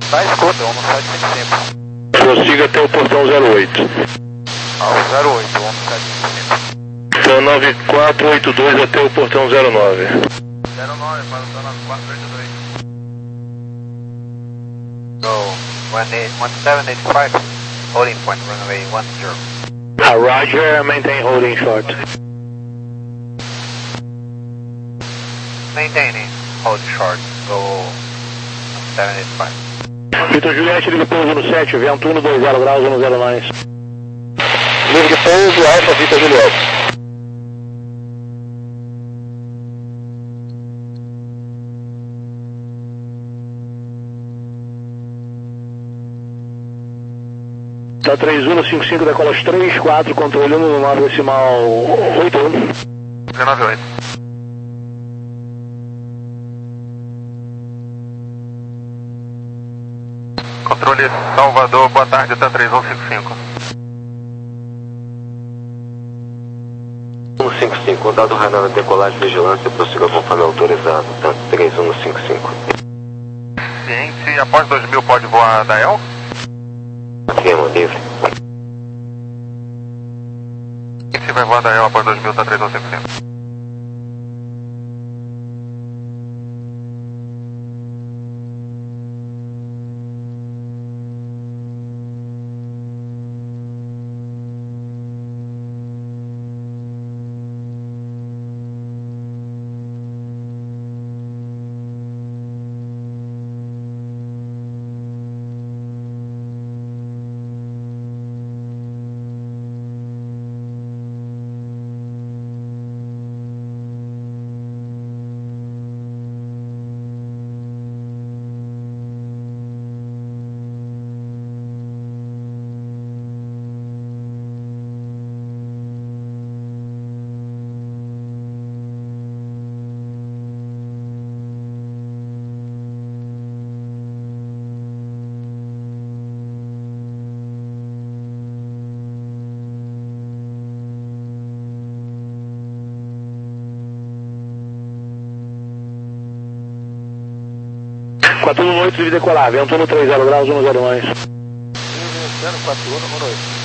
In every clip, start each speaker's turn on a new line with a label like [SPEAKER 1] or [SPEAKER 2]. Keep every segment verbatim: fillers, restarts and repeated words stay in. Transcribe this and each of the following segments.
[SPEAKER 1] Tá, escuta, vamos no sete cinco cinco.
[SPEAKER 2] Prossiga até o portão zero oito.
[SPEAKER 1] Ao zero oito, vamos no sete cinco cinco.
[SPEAKER 2] Então nove quatro oito dois até o portão zero nove.
[SPEAKER 1] zero nove para o nove quatro oito dois. So, one seven eight five, holding point, runway one zero.
[SPEAKER 2] Uh, Roger, maintain holding short.
[SPEAKER 1] Maintaining, hold short, go one seven eight five.
[SPEAKER 2] Vitor Juliette, liga pouso no sete, vento um dois zero graus, um zero nove.
[SPEAKER 1] Liga de pouso, Alfa Vitor Juliette.
[SPEAKER 2] Tá três um cinco cinco, decola três quatro, controle um no nove decimal oito um.
[SPEAKER 1] dezenove oito. Controle Salvador, boa tarde, tá três um cinco cinco.
[SPEAKER 3] um cinco cinco, dado radar na decolagem de vigilância, prossiga conforme autorizado, tá três um cinco cinco.
[SPEAKER 1] Ciente, após dois mil pode voar da El?
[SPEAKER 3] Afirma, livre.
[SPEAKER 1] Ciente vai voar da El após dois mil, tá três um cinco cinco.
[SPEAKER 2] quatro um oito, deve decolar, vento um três zero graus, um zero nove.
[SPEAKER 1] zero quatro um, número oito.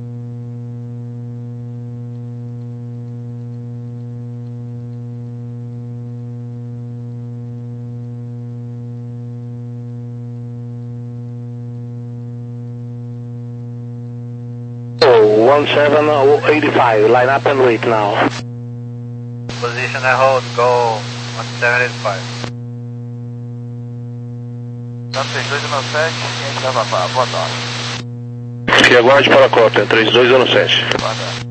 [SPEAKER 2] one seven eight five, line up and wait now.
[SPEAKER 1] Position and hold, go one seven eight five. Tá três dois um sete, quem que leva para? Boa tarde.
[SPEAKER 2] Que aguarde para a cópia, três dois um sete.
[SPEAKER 1] Boa tarde.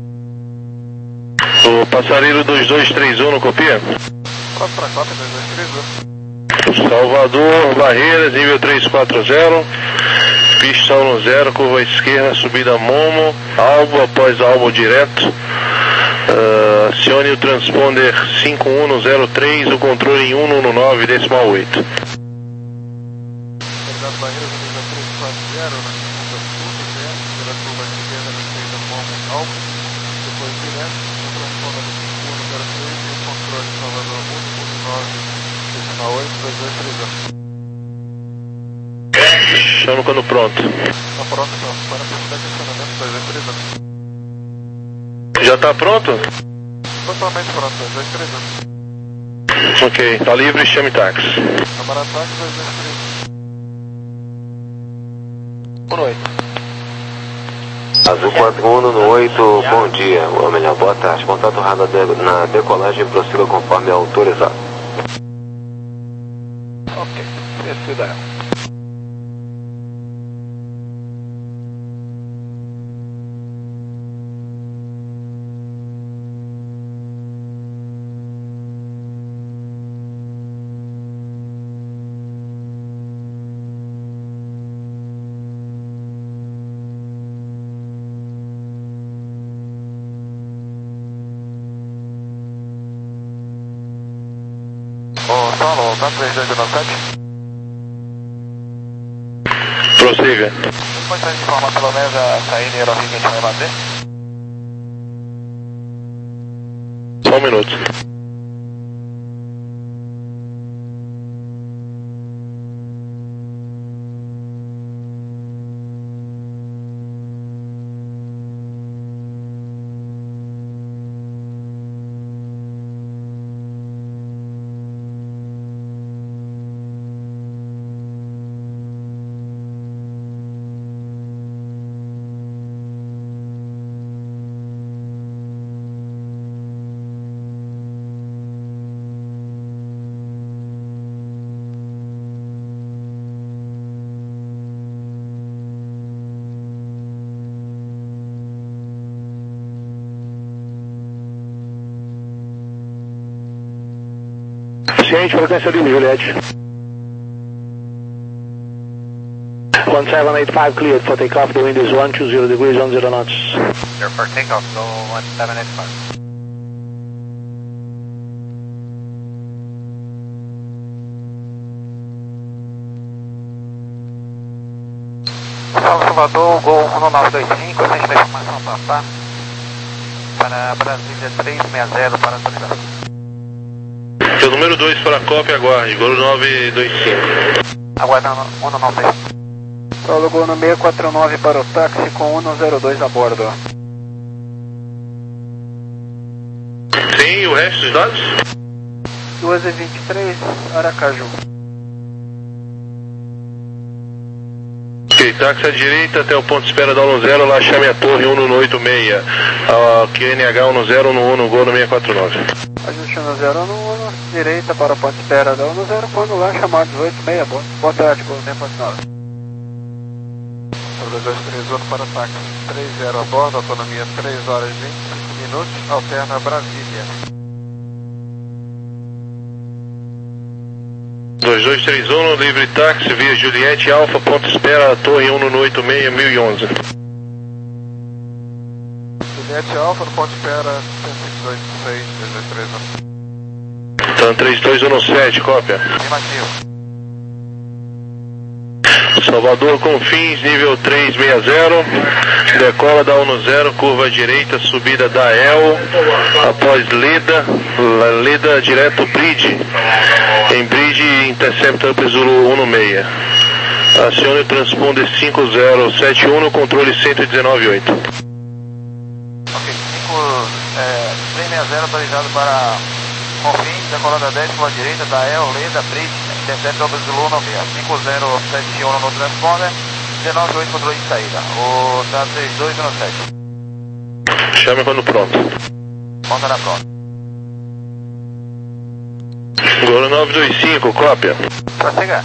[SPEAKER 2] O passareiro dois dois três um no copia?
[SPEAKER 1] Pronto para a cópia, dois dois três um.
[SPEAKER 2] Salvador, Barreiras, nível três quatro zero. Pistão no zero, curva esquerda, subida Momo. Albo após albo direto. Uh, acione o transponder cinco um zero três, o controle em um um nove decimal oito.
[SPEAKER 1] Barreiras, nível três quatro zero, na segunda curva, certo, pela curva esquerda, na saída Momo Albo, depois direto, o transponder cinco um zero três e o controle Salvador um um nove decimal oito, dois dois três um.
[SPEAKER 2] Chama quando pronto.
[SPEAKER 1] Tá pronto, então, para a questionamento, dois dois três um.
[SPEAKER 2] Já está pronto?
[SPEAKER 1] Totalmente pronto, dois dois três um.
[SPEAKER 2] Ok, tá livre, chame táxi.
[SPEAKER 1] Câmara táxi, dois dois três um. Boa noite.
[SPEAKER 3] Azul quatro um no oito, bom dia, ou melhor, boa tarde. Contato radar de, na decolagem e prossiga conforme autorizado.
[SPEAKER 1] Ok, descida ela. Ô, Saulo, tá três dois um sete?
[SPEAKER 2] Prossiga.
[SPEAKER 1] Você pode informar pelo menos a saída e a aerovia que a gente vai bater?
[SPEAKER 2] Só um minuto. Ciente, frequência livre, Juliette. one seven eight five cleared for takeoff, the wind is one two zero degrees, one zero knots.
[SPEAKER 4] Clear for takeoff, go one seven eight five. Salvador, Gol um nove dois cinco, a gente da informação passar para Brasília três seis zero para atualização.
[SPEAKER 2] Seu número dois para a cópia, aguarde, Gol nove dois cinco.
[SPEAKER 4] Aguardando um nove dois cinco.
[SPEAKER 5] Solo Gol no seis quatro nove para o táxi com um zero dois a bordo.
[SPEAKER 2] Sim, o resto dos dados?
[SPEAKER 5] duas e vinte e três, Aracaju.
[SPEAKER 2] Ok, táxi à direita até o ponto de espera da um zero, lá chame a torre um no oito seis, uh, Q N H um zero no um, Gol no seis quatro nove.
[SPEAKER 5] Ajuste um zero no um, direita para o ponto de espera da um zero, quando lá chamar dezoito seis, boa, boa tarde, Gol seis quatro nove.
[SPEAKER 1] dois dois três um para táxi três zero a bordo, autonomia três horas e vinte e cinco minutos, alterna Brasília.
[SPEAKER 2] dois dois três um, livre táxi via Juliette Alfa, ponto de espera, torre um no oito seis, mil e onze.
[SPEAKER 1] Juliette Alfa, no ponto de espera cento e dois seis, dois dois três um.
[SPEAKER 2] Então três dois um sete, cópia.
[SPEAKER 4] Afirmativo.
[SPEAKER 2] Salvador Confins, nível três seis zero, decola da um zero, curva direita, subida da E L, após Leda, Leda direto Bridge, em Bridge Interceptor Up Zulu um seis. Acione o transponder cinco zero sete um no controle cento e dezenove oito.
[SPEAKER 4] Ok, cinco seis zero autorizado para Confins, decolada dez, curva direita da E L, Leda, Bridge, Interceptor Up Zulu um seis, cinco zero sete um no transponder, dezenove oito controle de saída, o da três dois um sete.
[SPEAKER 2] Chame quando pronto.
[SPEAKER 4] Ponta na pronta.
[SPEAKER 2] Gol nove dois cinco, cópia.
[SPEAKER 4] Prossiga.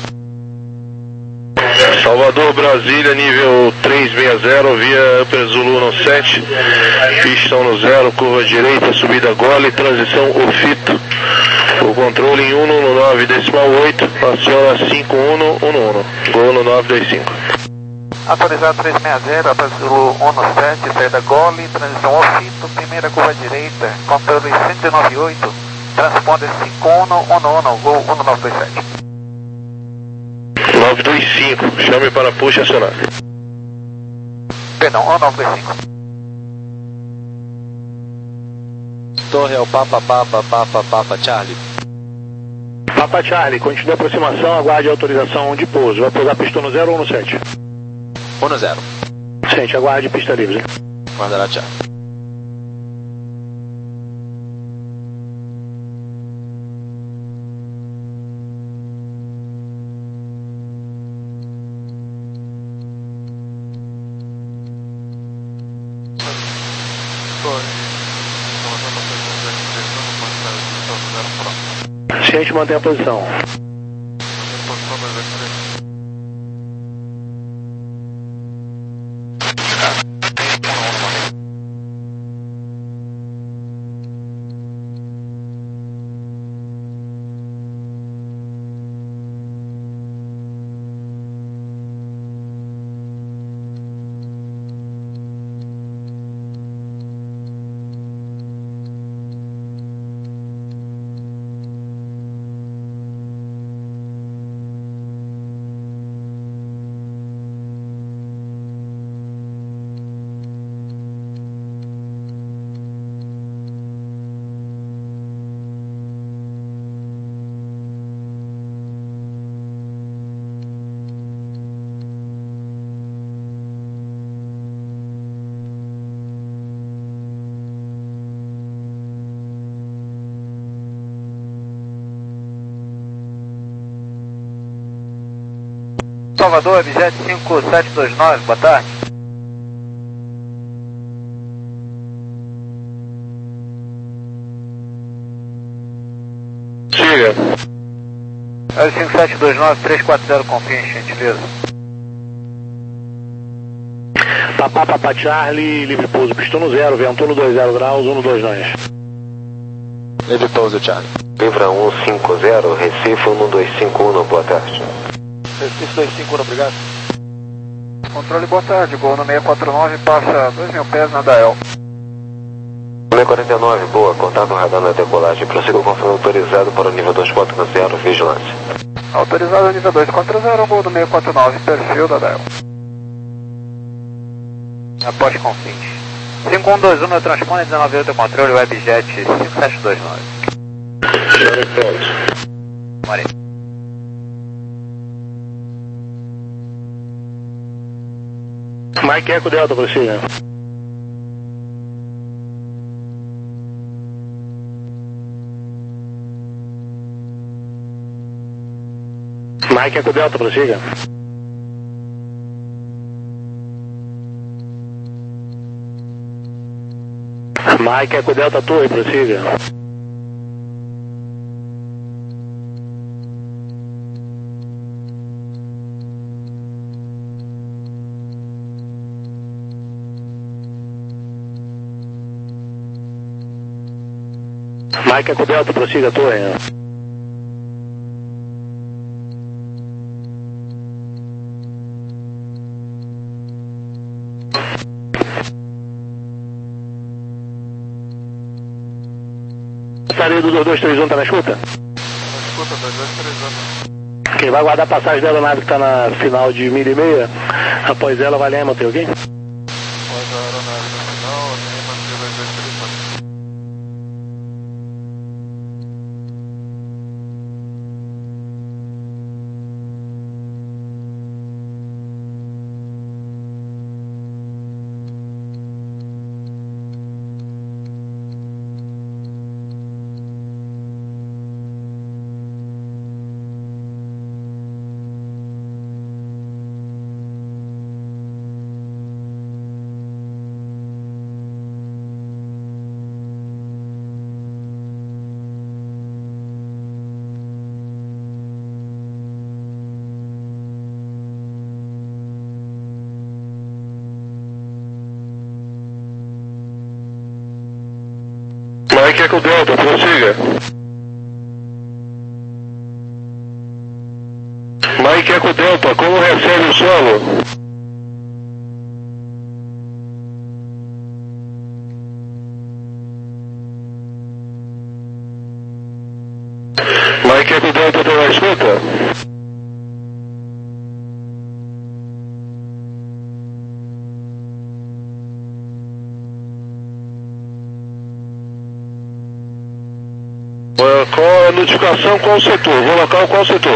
[SPEAKER 2] Salvador, Brasília, nível três seis zero, via Upper Zulu um sete, pista um zero, curva direita, subida gole, transição Ofito. O controle em um no nove decimal oito, aciona cinco um no um um, Gol no nove dois cinco.
[SPEAKER 4] Autorizado três seis zero, Upper Zulu um sete, saída gole, transição Ofito, primeira curva direita, controle cento e nove oito, transponder cinco um no um um, Gol um nove dois sete.
[SPEAKER 2] nove dois cinco, chame para push acionar.
[SPEAKER 4] Perdão, um nove dois cinco.
[SPEAKER 6] Torre é o Papa, Papa, Papa, Papa, Charlie.
[SPEAKER 2] Papa Charlie, continua a aproximação, aguarde a autorização de pouso. Vai pousar pista no zero ou no sete?
[SPEAKER 6] um zero.
[SPEAKER 2] Sente, aguarde pista livre.
[SPEAKER 6] Guardará Charlie.
[SPEAKER 2] Ciente, mantém a posição.
[SPEAKER 1] Posição dois dois três.
[SPEAKER 4] Salvador, objeto cinco sete dois nove, boa tarde.
[SPEAKER 2] Siga.
[SPEAKER 4] L cinco sete dois nove, três quatro zero, Confins, gentileza.
[SPEAKER 2] Papá, Papá Charlie, livre pouso, pistão no zero, vento no dois zero graus, um no dois nós.
[SPEAKER 6] Livre pouso, Charlie.
[SPEAKER 3] Livra um cinco zero, Recife um dois cinco um, boa tarde.
[SPEAKER 6] Recife dois cinco um, obrigado.
[SPEAKER 5] Controle, boa tarde. Gol no seiscentos e quarenta e nove, passa dois mil pés na Dael.
[SPEAKER 3] seiscentos e quarenta e nove, boa. Contato radar na decolagem. Prossiga conforme autorizado para o nível dois quatro zero, vigilância.
[SPEAKER 5] Autorizado nível dois quatro zero, gol do seiscentos e quarenta e nove, perfil da Dael.
[SPEAKER 4] Após Confins. cinco um dois um, meu transponder dezenove oito, controle Webjet cinco sete dois nove. Morei.
[SPEAKER 2] Mike Eco Delta, prossiga. Mike Eco Delta, prossiga. Mike Eco Delta Torre, prossiga. Mike Eco Delta, prossiga, torre. Passaria do dois dois três um, tá na escuta?
[SPEAKER 1] Escuta, dois dois três um.
[SPEAKER 2] Quem vai guardar a passagem da aeronave que tá na final de milha e meia, após ela vai Hamilton, ok?
[SPEAKER 1] Após a aeronave no final, Hamilton dois dois três um.
[SPEAKER 2] Mike Eco Delta, prossiga. Mike Eco Delta, como recebe o solo? Mike Eco Delta, tá na escuta? Qual a notificação, qual o setor? Vou local, qual o setor?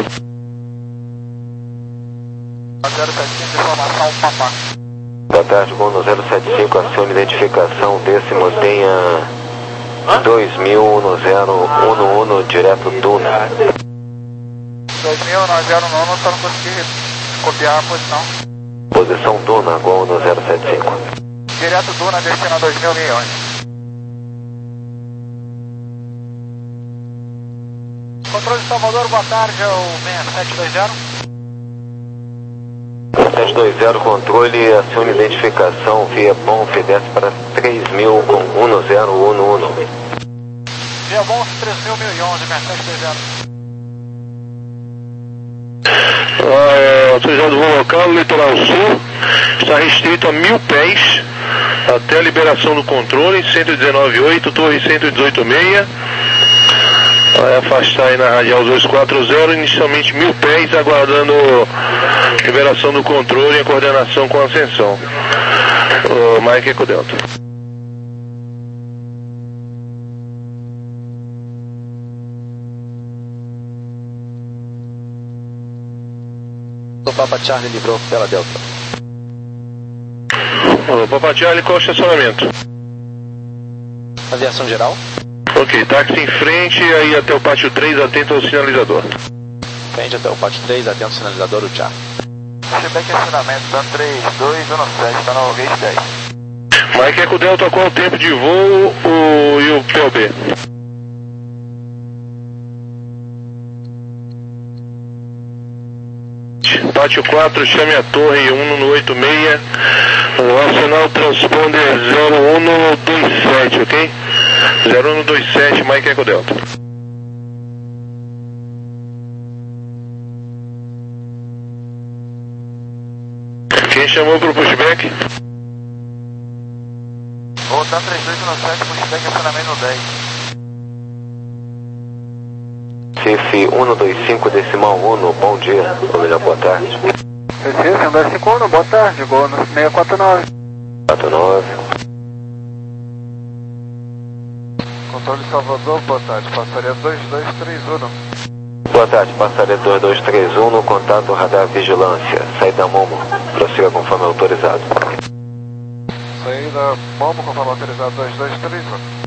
[SPEAKER 4] zero sete cinco, informação papá.
[SPEAKER 3] Boa tarde, gol no zero sete cinco, acione identificação, desce, mantenha dois mil no zero um um, direto Duna.
[SPEAKER 4] dois mil, nós zero um, só não consegui copiar a posição.
[SPEAKER 3] Posição Duna, gol no zero sete cinco.
[SPEAKER 4] Direto Duna, destino a dois mil milhões. Controle de Salvador, boa tarde, é o seis sete dois zero.
[SPEAKER 3] sete dois zero, controle, acione identificação, via Bonf, desce para três mil com um zero um um.
[SPEAKER 4] Via Bonf, três mil, mil e onze, seis sete dois zero.
[SPEAKER 2] Ah, é, autorizado voo local, litoral sul, está restrito a mil pés até a liberação do controle, cento e dezenove ponto oito, torre cento e dezoito ponto seis. Vai afastar aí na radial dois quatro zero, inicialmente mil pés, aguardando liberação do controle e a coordenação com a ascensão. O Mike Eco Delta.
[SPEAKER 6] O Papa Charlie livrou pela Delta.
[SPEAKER 2] O Papa Charlie, qual o estacionamento?
[SPEAKER 6] Aviação geral?
[SPEAKER 2] Ok, táxi em frente, aí até o pátio três, atento ao sinalizador.
[SPEAKER 6] Frente até o pátio três, atento ao sinalizador, o Charlie.
[SPEAKER 4] Feedback acionamento, dando três dois um sete, está no gate dez.
[SPEAKER 2] Mike Eco Delta, qual o tempo de voo o, e o P O B? Pátio quatro, chame a torre um no oito seis, o Arsenal Transponder zero um dois sete, ok? zero um dois sete, Mike Eco Delta. Quem chamou pro pushback?
[SPEAKER 4] Voltar três dois um sete, pushback acionamento no dez.
[SPEAKER 3] C F cento e vinte e cinco decimal um, bom dia, ou melhor, boa tarde.
[SPEAKER 5] C C cento e vinte e cinco, boa tarde, gol no seis quatro nove.
[SPEAKER 3] quatro nove.
[SPEAKER 1] Controle Salvador, boa tarde. Passaria dois dois três um.
[SPEAKER 3] Boa tarde, passaria dois dois três um no contato radar vigilância. Saída Momo, prossiga conforme autorizado.
[SPEAKER 1] Saída Momo, conforme autorizado dois dois três um.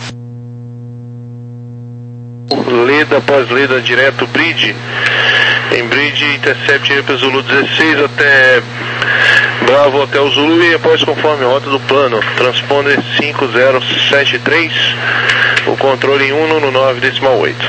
[SPEAKER 2] Leda após Leda direto Bridge. Em Bridge, intercept aí para Zulu dezesseis até Bravo Hotel Zulu e após conforme rota do plano. Transponder cinco zero sete três, o controle em um no nove decimal oito.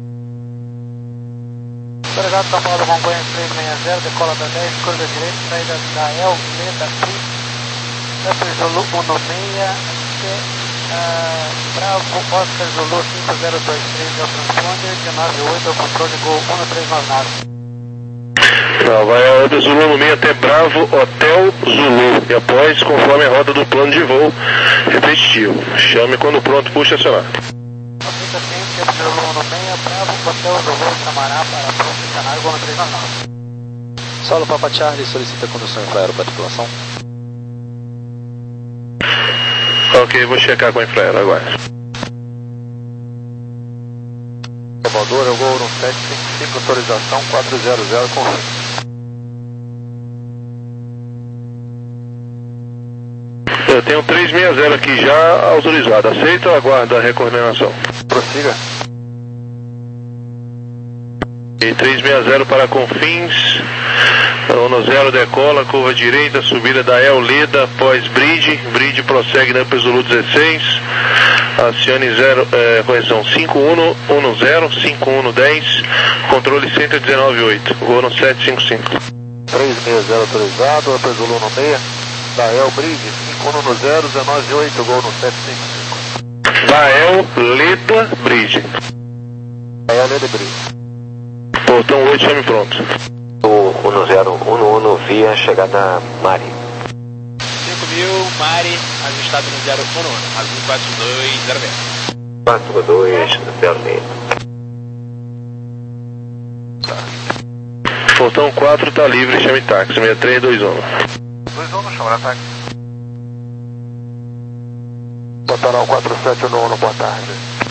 [SPEAKER 5] Obrigado, São Paulo, Congonha três seis zero, decola da dez, curva direita, saída da El, Leda, Bridge, Upper Zulu um seis até uh, Bravo Oscar Zulu cinco zero dois três é o transponder, de nove oito é o controle Gol um três nove nove.
[SPEAKER 2] Não, vai a Hotel Zulu no meio até Bravo Hotel Zulu e após conforme a rota do plano de voo repetitivo. Chame quando pronto, puxa acionar.
[SPEAKER 5] Fica ciente, Zulu um seis, Bravo Hotel Zulu, Samará para pronto cenário Gol um três nove nove.
[SPEAKER 6] Solo Papa Charlie solicita condução em flare para tripulação.
[SPEAKER 2] Ok, vou checar com a infraero agora.
[SPEAKER 1] Salvador, eu vou no sete cinco cinco, autorização quatro zero zero, confirma.
[SPEAKER 2] Eu tenho três seis zero aqui já autorizado. Aceita ou aguarda a recoordenação?
[SPEAKER 1] Prossiga.
[SPEAKER 2] E três seis zero para Confins. Ono zero decola, curva direita, subida da El Leda após Bridge. Bridge prossegue na Zulu dezesseis. Acione zero, é, correção cinco um um zero, cinco um dez, controle cento e dezenove oito, voo no sete cinco cinco.
[SPEAKER 1] três seis zero autorizado, Upper Zulu no seis, da El Bridge, cinco um zero, dezenove oito, gol no sete cinco cinco.
[SPEAKER 2] Da El Leda Bridge.
[SPEAKER 1] Da El Leda Bridge.
[SPEAKER 2] Portão oito, chame pronto.
[SPEAKER 3] O um zero um um via chegada Mari.
[SPEAKER 7] cinco mil, Mari, ajustado no zero um um, azul quatro dois zero seis.
[SPEAKER 3] quatro dois zero seis.
[SPEAKER 2] Portão quatro está livre, chame táxi, seis três dois um.
[SPEAKER 1] dois um, chama ataque. Botaral quatro sete um um, boa tarde.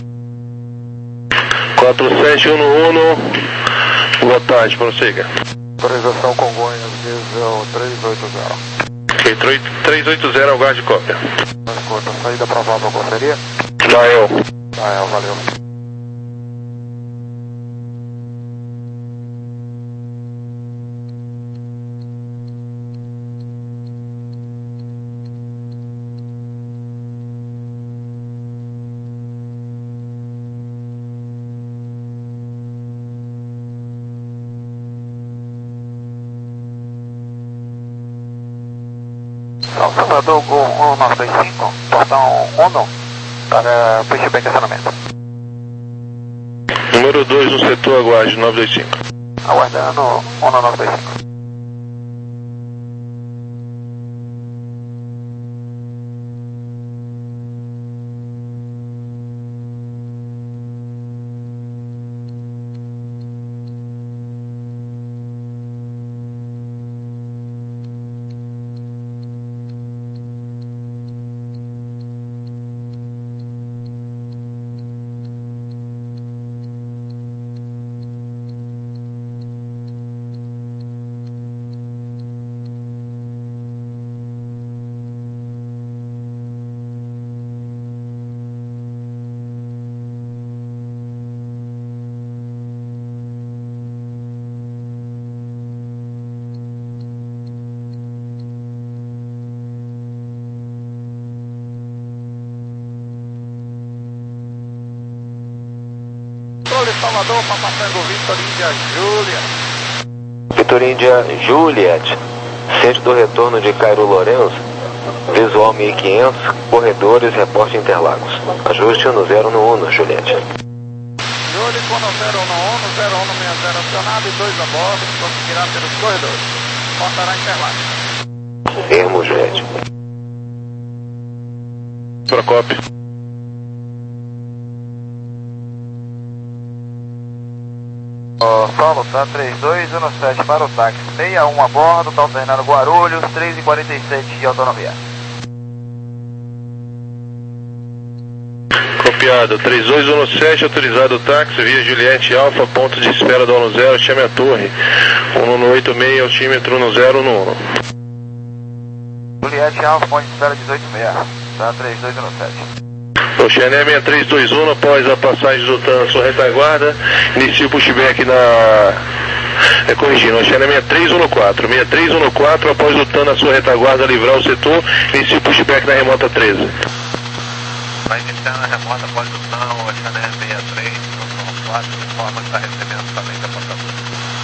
[SPEAKER 2] quatro sete um um, boa tarde, prossiga.
[SPEAKER 1] Autorização Congonhas, diesel três oito zero.
[SPEAKER 2] Ok, três oito zero, aguarde cópia.
[SPEAKER 1] Escuta, saída provável, qual seria?
[SPEAKER 2] Da El.
[SPEAKER 1] Ah, é, valeu. Salvador, Gol um nove dois cinco, portão um para pushback acionamento.
[SPEAKER 2] Número dois no setor, aguarde nove dois cinco.
[SPEAKER 1] Aguardando um nove dois cinco. Salvador, Papatango, Victor India, Juliet.
[SPEAKER 3] Victor India, Juliet. Centro do retorno de Cairo Lourenço. Visual mil e quinhentos, corredores, reporte Interlagos. Ajuste no zero no um, Juliet.
[SPEAKER 1] Juliet, um zero um um, zero um seis zero acionado e dois a bordo, conseguirá pelos corredores. Portará Interlagos.
[SPEAKER 3] Ermo Juliette.
[SPEAKER 2] Procópio.
[SPEAKER 4] Ó, solo, tá? três dois um sete para o táxi. sessenta e um a bordo, tá alternando Guarulhos, três e quarenta e sete de autonomia.
[SPEAKER 2] Copiado. três dois um sete, autorizado o táxi, via Juliette Alfa, ponto de espera do um zero, chame a torre. um um oito seis, altímetro um zero um um.
[SPEAKER 4] Juliette Alfa, ponto de espera dezoito seis, tá? três dois um sete.
[SPEAKER 2] Oceané seis três dois um, após a passagem do Tan, sua retaguarda, inicia o pushback na... É, corrigindo, Oceané seis três um quatro, seis três um quatro, após o Tan na sua retaguarda livrar o setor, inicia o pushback na remota treze.
[SPEAKER 3] Vai iniciar na remota após o Tan, Oceané seis três um quatro, de forma que está recebendo também da portadora.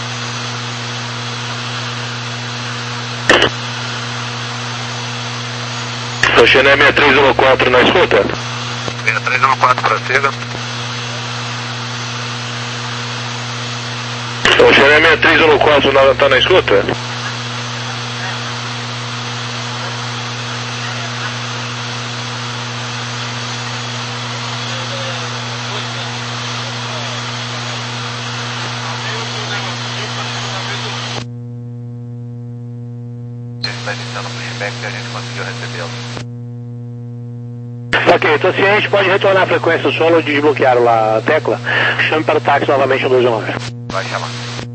[SPEAKER 2] Oceané seis três um quatro na escuta.
[SPEAKER 3] seis três um quatro para cima.
[SPEAKER 2] Oceané seis três um quatro está na escuta?
[SPEAKER 3] Está iniciando o pushback que a gente conseguiu recebê-lo.
[SPEAKER 8] Ok, então se a gente pode retornar a frequência solo, desbloquearam lá a tecla, chame para o táxi novamente no dois um nove.
[SPEAKER 3] Vai chamar.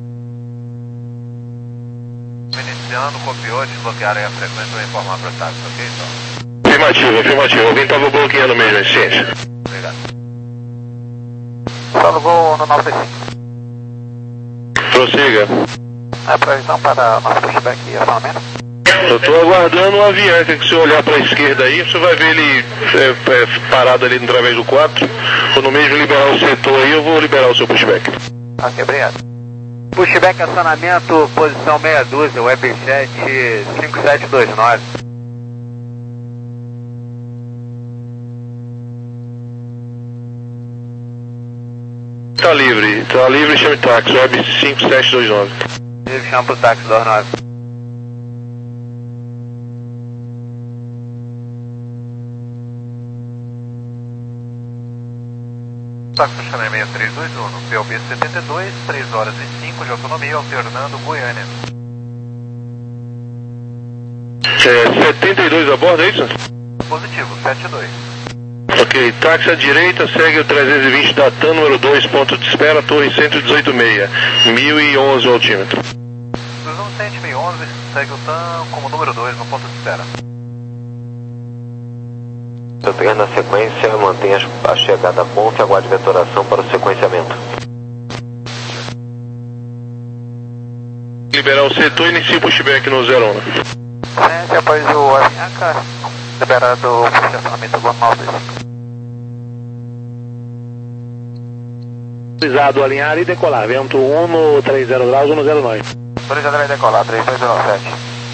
[SPEAKER 3] Iniciando, copiou, desbloquearam aí a frequência, vou informar para o táxi, ok? Então.
[SPEAKER 2] Afirmativo, afirmativo. Alguém estava bloqueando mesmo, eficiência.
[SPEAKER 3] Obrigado.
[SPEAKER 4] Solo Gol no nove cinco.
[SPEAKER 2] Prossiga.
[SPEAKER 4] É previsão para nosso pushback e acionamento?
[SPEAKER 2] Eu estou aguardando o Avianca, que se olhar para a esquerda aí, você vai ver ele é, é, parado ali através do quatro. Quando mesmo liberar o setor aí, eu vou liberar o seu pushback.
[SPEAKER 4] Ok, obrigado.
[SPEAKER 5] Pushback acionamento, posição meia dúzia, Webjet cinco sete dois nove.
[SPEAKER 2] Tá livre, tá livre, chame táxi, Web cinco sete dois nove.
[SPEAKER 5] Ele chama pro táxi dois nove.
[SPEAKER 3] Táxi Oceané seis três dois um, P O B setenta e dois, três horas e cinco de autonomia, alternando Goiânia.
[SPEAKER 2] É, setenta e dois a bordo, é isso?
[SPEAKER 3] Positivo, sete dois.
[SPEAKER 2] Ok, táxi à direita, segue o trezentos e vinte da TAM, número dois, ponto de espera, torre cento e dezoito seis, mil e onze o altímetro.
[SPEAKER 3] Cruzão cento e onze, segue o TAM como número dois no ponto de espera. Pegar na sequência, mantenha a chegada a ponto e aguarde vetoração para o sequenciamento.
[SPEAKER 2] Liberar o setor e inicia o pushback no zero um.
[SPEAKER 4] Gente, após o Avianca, liberado o estacionamento do nove cinco.
[SPEAKER 8] Autorizado alinhar e decolar, vento um no trinta graus, um no zero nove.
[SPEAKER 4] Autorizado a decolar, três dois um sete.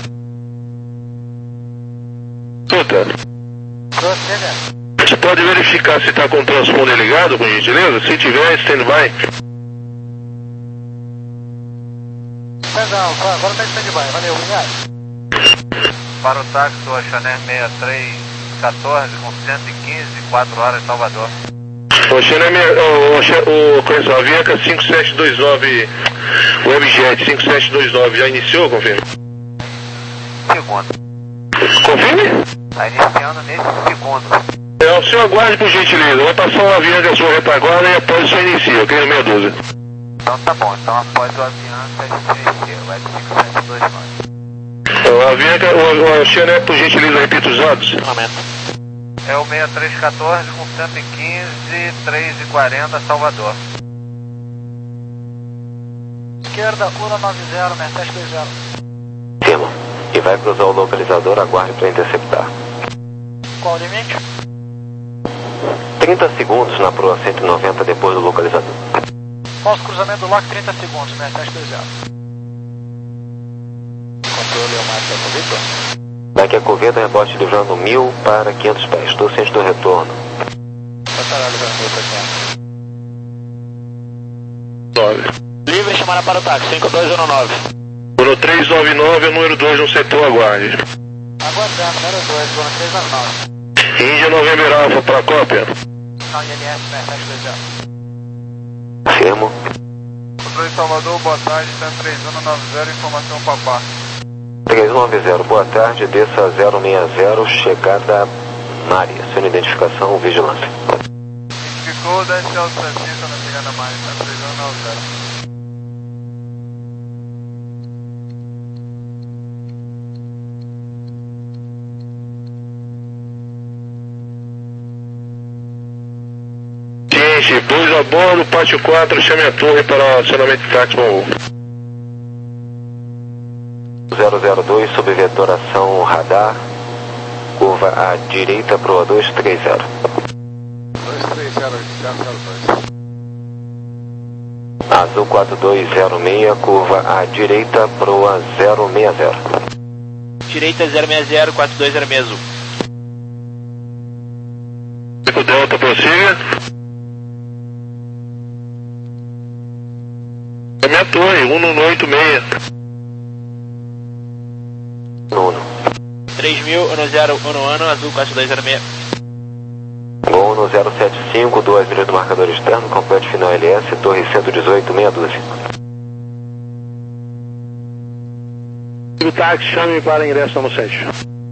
[SPEAKER 2] Escuta.
[SPEAKER 5] Prossiga.
[SPEAKER 2] Você pode verificar se está com o transponder ligado, por gentileza? Se tiver, stand-by.
[SPEAKER 5] Perdão, agora tá em stand-by, valeu, obrigado.
[SPEAKER 3] Para o táxi, o Oceané seis três um quatro com cento e quinze, quatro horas em Salvador.
[SPEAKER 2] Oceané, o, o, conheço, Avianca cinco sete dois nove, Webjet cinco sete dois nove, já iniciou, confirme?
[SPEAKER 4] Segundo.
[SPEAKER 2] Confirme?
[SPEAKER 4] Está iniciando nesse segundo.
[SPEAKER 2] É, o senhor aguarde por gentileza, vai passar o Avianca a sua retaguarda e após o senhor inicia, ok? No meia dúzia.
[SPEAKER 4] Então tá bom, então após o Avianca a gente inicia, vai cinco sete dois nove.
[SPEAKER 2] O Avianca, o, o Oceané, por gentileza, repita os dados.
[SPEAKER 3] É o seis três um quatro com cento e quinze, três e quarenta, Salvador.
[SPEAKER 5] Esquerda, um nove zero, Mercedes dois zero.
[SPEAKER 3] Tema. E vai cruzar o localizador, aguarde para interceptar.
[SPEAKER 5] Qual o limite?
[SPEAKER 3] trinta segundos na proa cento e noventa depois do localizador.
[SPEAKER 5] Falso cruzamento do lock, trinta segundos, Mercedes dois zero. Controle ao mais da Coveta.
[SPEAKER 3] Daqui a Coveta, rebote livrando mil para quinhentos pés, estou ciente do retorno.
[SPEAKER 2] nove.
[SPEAKER 8] Livre, chamada para o táxi, cinco dois um nove.
[SPEAKER 2] Número três nove nove, o número dois no setor, aguarde.
[SPEAKER 5] Aguardando, zero dois, zona três zero nove.
[SPEAKER 2] Índia November Alfa, Procópio.
[SPEAKER 5] Não, I L S, sete dois zero.
[SPEAKER 3] Firmo.
[SPEAKER 1] Controle Salvador, boa tarde, tá três um nove zero, informação papá.
[SPEAKER 3] três nove zero, boa tarde, desça zero seis zero, chegada Mari. Sua identificação, vigilância.
[SPEAKER 1] Identificou, desce ao Francisco na chegada Mari, tá três um nove zero.
[SPEAKER 2] Gente, dois a bordo, pátio quatro, chame a torre para o acionamento de táxi Monroe.
[SPEAKER 3] zero zero dois, sob vetoração radar, curva à direita para o dois três zero.
[SPEAKER 1] dois três zero, zero zero dois.
[SPEAKER 3] Azul quatro dois zero seis, curva à direita para o zero seis zero.
[SPEAKER 7] Direita zero seis zero, quatro dois zero seis azul.
[SPEAKER 2] Pico Delta, prossiga. Chame a torre, um no oito seis.
[SPEAKER 3] Nuno.
[SPEAKER 7] três mil, um zero um ano, azul quatro dois zero seis.
[SPEAKER 3] Gol no zero sete cinco, duas milhas do marcador externo, complete final L S, torre cento e dezoito, meia dúzia.
[SPEAKER 8] O táxi, chame para ingresso no sete.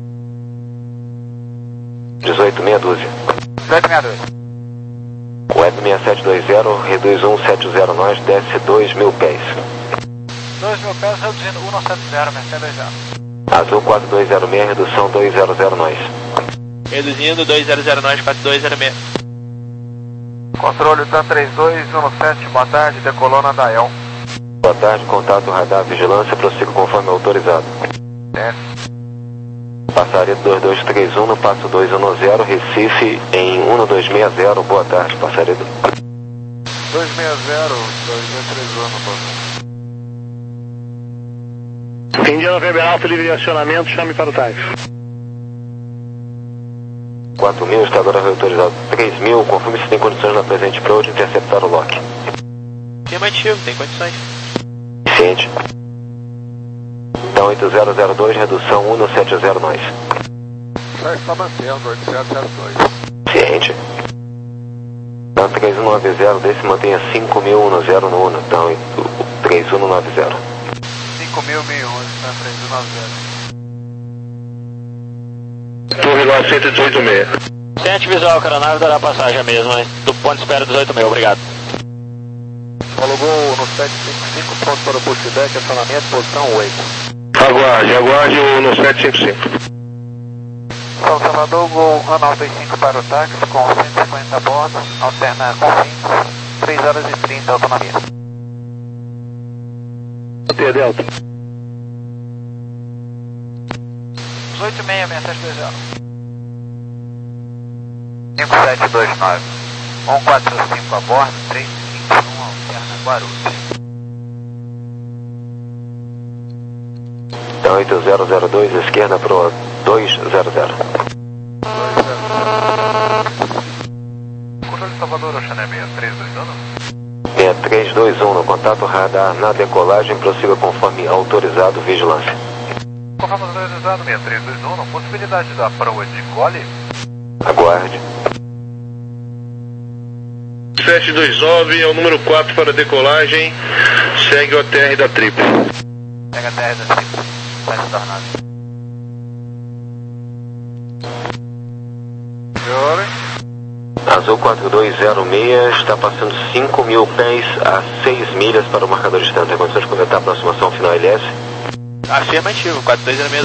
[SPEAKER 3] dezoito, meia dúzia.
[SPEAKER 5] dezoito sessenta e dois.
[SPEAKER 3] Web seis sete dois zero, reduz um sete zero nós, desce dois mil pés.
[SPEAKER 5] dois mil pés, reduzindo um sete zero, Mercedes dois zero.
[SPEAKER 3] Azul quatro dois zero seis, redução dois zero zero nós.
[SPEAKER 7] Reduzindo dois zero zero nós, quatro dois zero seis.
[SPEAKER 1] Controle tá três dois um sete, boa tarde, decolou na Dael.
[SPEAKER 3] Boa tarde, contato radar, vigilância, prossiga conforme autorizado.
[SPEAKER 1] Desce.
[SPEAKER 3] Passaredo dois dois três um, no passo dois um zero, Recife em um dois seis zero, boa tarde, passaredo.
[SPEAKER 1] dois seis zero, dois dois três um, boa tarde.
[SPEAKER 8] Índia November Alfa, livre de acionamento, chame para o táxi.
[SPEAKER 3] quatro mil, está agora autorizado. três mil, conforme se tem condições na presente Pro de interceptar o lock.
[SPEAKER 7] Afirmativo, tem condições.
[SPEAKER 3] Ciente. Então oito zero zero dois, redução um sete zero nós.
[SPEAKER 1] Já está mantendo, oito zero zero dois.
[SPEAKER 3] Ciente. Então três um nove zero, desse mantenha cinco mil zero no Uno. Então três um nove zero.
[SPEAKER 1] cinco mil, mil e onze, tá três um nove zero.
[SPEAKER 2] Torre lá cento e dezoito seis.
[SPEAKER 6] Ciente visual, cara, a nave dará passagem mesmo, hein? Do ponto de espera dezoito mil, obrigado.
[SPEAKER 1] Falou gol no sete cinco cinco, pronto para o push deck, acionamento, posição oito.
[SPEAKER 2] Aguarde, aguarde o no sete cinco cinco.
[SPEAKER 5] São Salvador, gol um nove cinco para o táxi, com cento e cinquenta a bordo, alterna com fins, três horas e trinta, autonomia.
[SPEAKER 8] T Delta.
[SPEAKER 5] dezoito seis, seis sete dois zero. cinco sete dois nove. um quatro cinco a bordo, três cinco um, alterna Guarulhos.
[SPEAKER 3] Então oito zero zero dois, esquerda pro dois zero zero.
[SPEAKER 1] Controle Salvador, Oceané seis três dois um.
[SPEAKER 3] seis três dois um, no contato radar na decolagem, prossiga conforme autorizado, vigilância.
[SPEAKER 1] Conforme autorizado, seis três dois um, possibilidade da proa de gole?
[SPEAKER 3] Aguarde.
[SPEAKER 2] sete dois nove é o número quatro para decolagem, segue o A T R da Triplo.
[SPEAKER 5] Pega a terra da tripla, faz o tornado.
[SPEAKER 1] Senhores.
[SPEAKER 3] Azul quatro dois zero seis, está passando cinco mil pés a seis milhas para o marcador externo. Tem condições de completar a aproximação final L S?
[SPEAKER 7] Afirmativo, quatro dois zero seis.